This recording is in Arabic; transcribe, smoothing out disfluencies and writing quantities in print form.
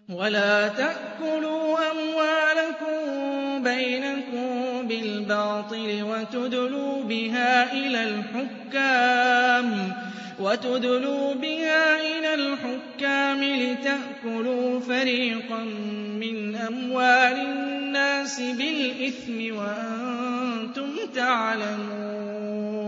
وَلَا تَأْكُلُوا أَمْوَالَكُم بَيْنَكُم بِالْبَاطِلِ وَتُدْلُوا بِهَا إِلَى الْحُكَّامِ لِتَأْكُلُوا فَرِيقًا مِّنْ أَمْوَالِ النَّاسِ بِالْإِثْمِ وَأَنتُمْ تَعْلَمُونَ